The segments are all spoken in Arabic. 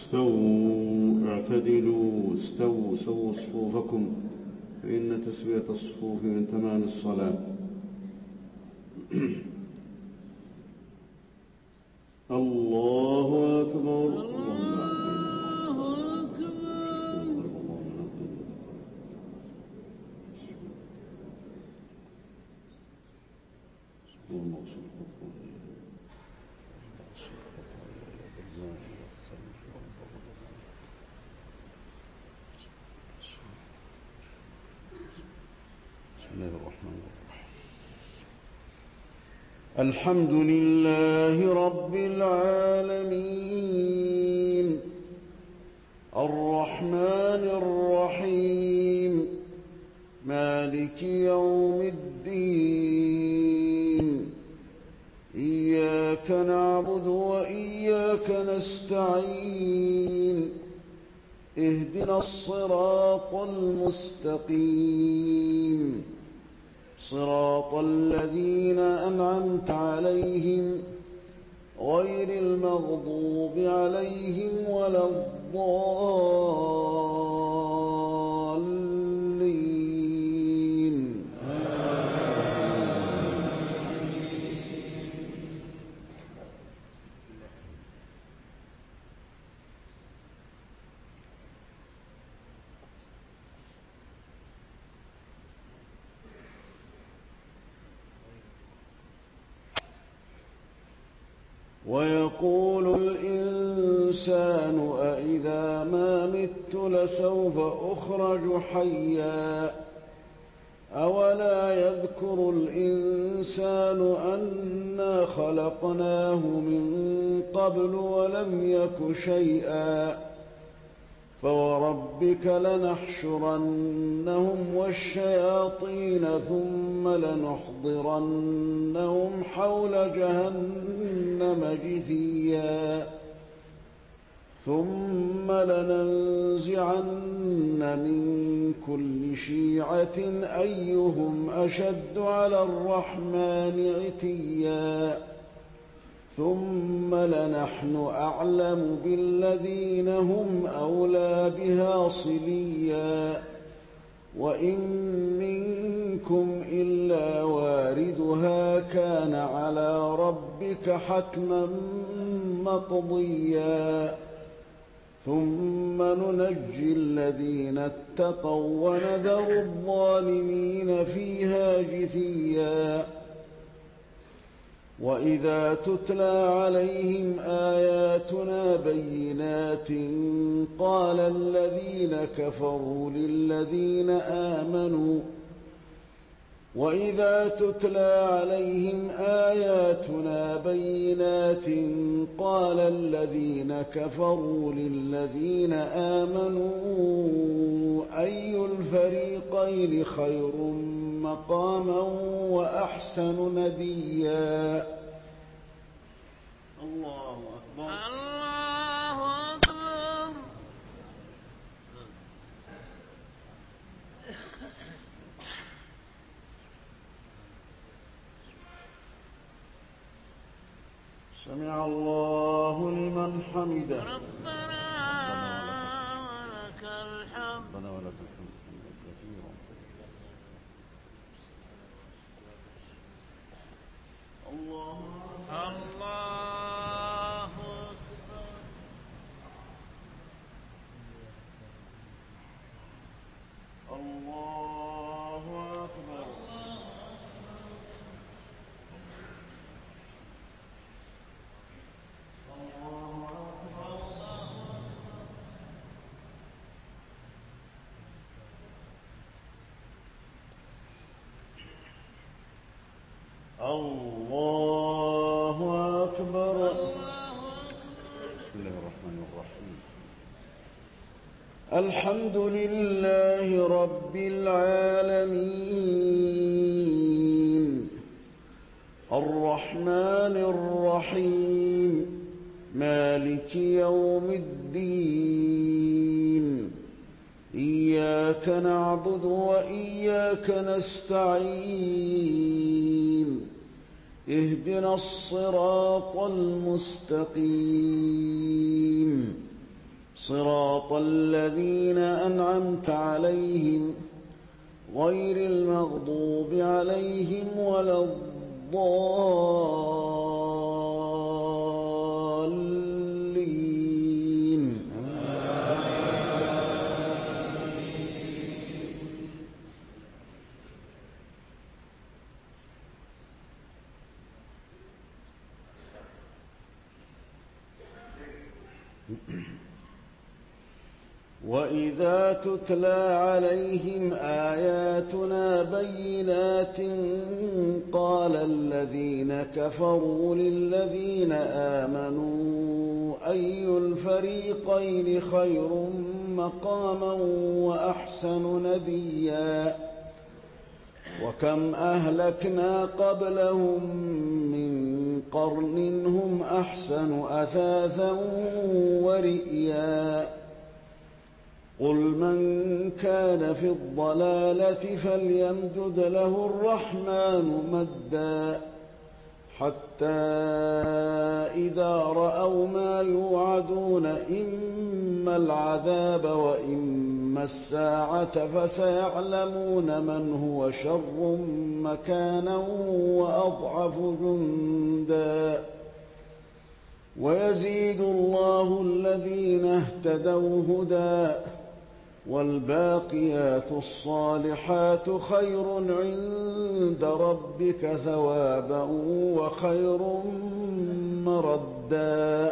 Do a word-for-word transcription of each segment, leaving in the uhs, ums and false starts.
استووا اعتدلوا استووا سووا صفوفكم فإن تسوية الصفوف من تمام الصلاة. الله أكبر. الحمد لله رب العالمين الرحمن الرحيم مالك يوم الدين إياك نعبد وإياك نستعين اهدنا الصراط المستقيم صراط الذين أنعمت عليهم غير المغضوب عليهم ولا الضالين. ويقول الإنسان أإذا ما مت لسوف أخرج حيا أولا يذكر الإنسان أنا خلقناه من قبل ولم يك شيئا فوربك لنحشرنهم والشياطين ثم لنحضرنهم حول جهنم جثيا ثم لننزعن من كل شيعة أيهم أشد على الرحمن عتيا ثم لنحن أعلم بالذين هم أولى بها صليا وإن منكم إلا واردها كان على ربك حتما مقضيا ثم ننجي الذين اتقوا ونذر الظالمين فيها جثيا وإذا تتلى عليهم آياتنا بينات قال الذين كفروا للذين آمنوا وإذا تتلى عليهم آياتنا بينات قال الذين كفروا للذين آمنوا أي الفريقين خير مقاما وأحسن نديا. الله أكبر. الله أكبر. سمع الله لمن حمده. ربنا ولك الحمد. ربنا ولك الحمد كثيرا. الله الله أكبر. الله أكبر. الله أكبر. بسم الله الرحمن الرحيم. الحمد لله رب العالمين الرحمن الرحيم مالك يوم الدين إياك نعبد وإياك نستعين اهدنا الصراط المستقيم صراط الذين أنعمت عليهم غير المغضوب عليهم ولا الضالين. وإذا تتلى عليهم آياتنا بينات قال الذين كفروا للذين آمنوا أي الفريقين خير مقاما وأحسن نديا وكم أهلكنا قبلهم من قرن هم أحسن أثاثا ورئيا قل من كان في الضلالة فليمدد له الرحمن مدا حتى إذا رأوا ما يوعدون إما العذاب وإما الساعة فسيعلمون من هو شر مكانا وأضعف جندا ويزيد الله الذين اهتدوا هدى والباقيات الصالحات خير عند ربك ثوابا وخير مردا.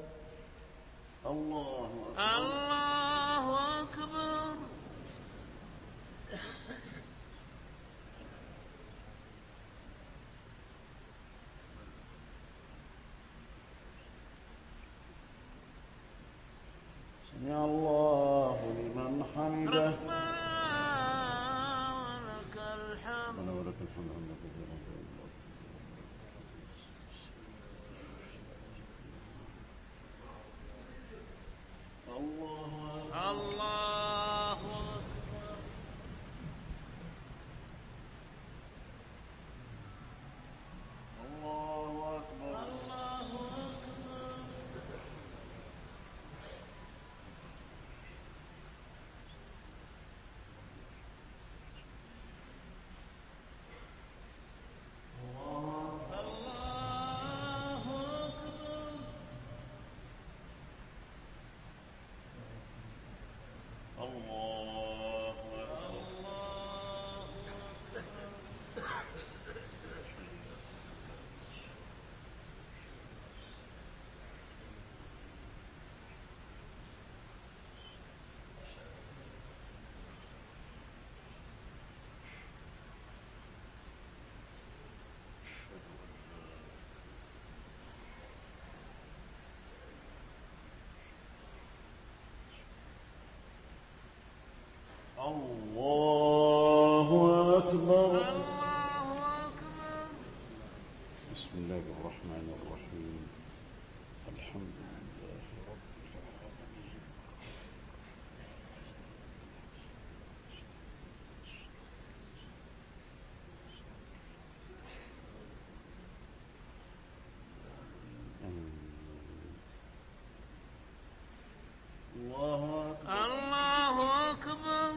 الله أكبر. الله أكبر. سمع الله لمن حمده. ربنا ولك الحمد. ربنا ولك الحمد حمدا كثيرا طيبا. الله أكبر. الله أكبر. الله أكبر. الله أكبر. الله أكبر. بسم الله الرحمن الرحيم. الحمد لله رب العالمين. الله أكبر. الله أكبر.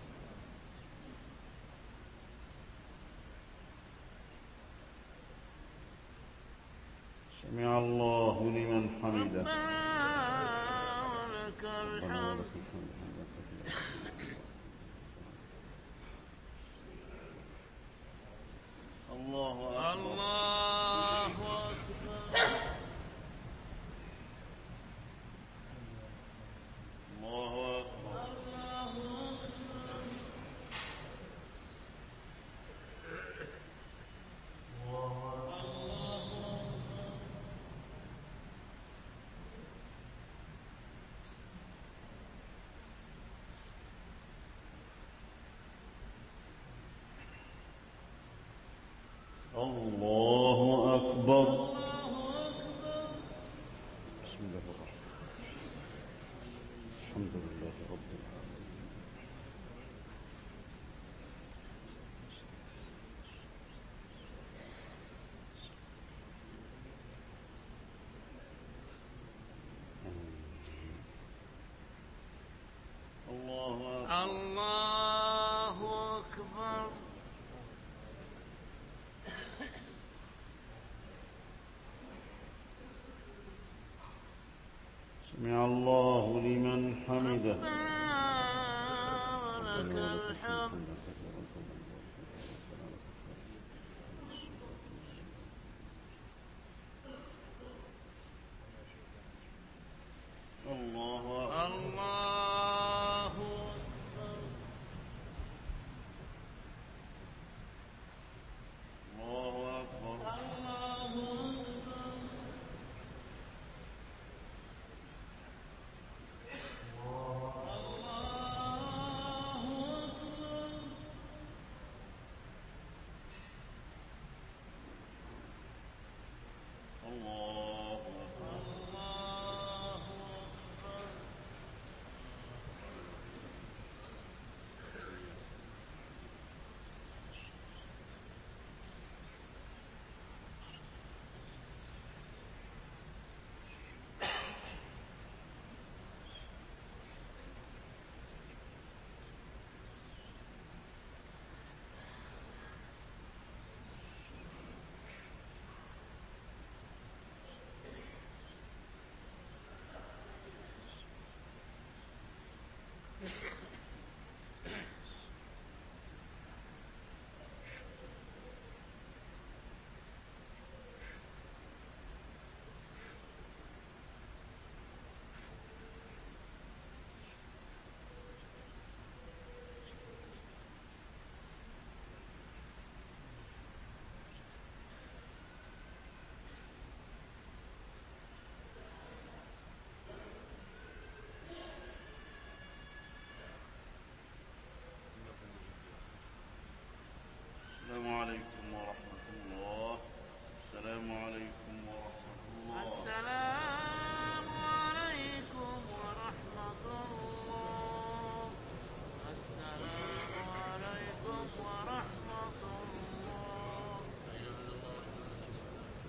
سمع الله لمن حمده. ربنا ولك الحمد. الله أكبر. الله أكبر. الله أكبر. الله أكبر. بسم الله الرحمن الرحيم. الحمد لله رب العالمين. سمع الله لمن حمده. ربنا ولك الحمد